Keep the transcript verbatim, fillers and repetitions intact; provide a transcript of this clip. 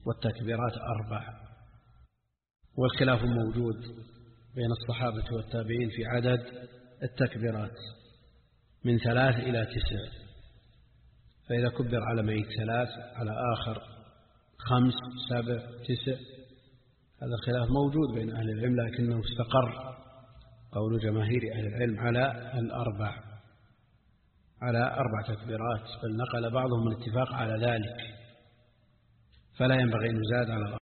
والتكبيرات أربع. والخلاف موجود بين الصحابة والتابعين في عدد التكبيرات من ثلاث إلى تسع، فإذا كبر على ميت ثلاث، على آخر خمس، سبع، تسع، هذا الخلاف موجود بين أهل العلم، لكنه استقر قول جماهير أهل العلم على الأربع، على أربع تكبيرات، بل نقل بعضهم الاتفاق على ذلك، فلا ينبغي أن يزاد على الأربع.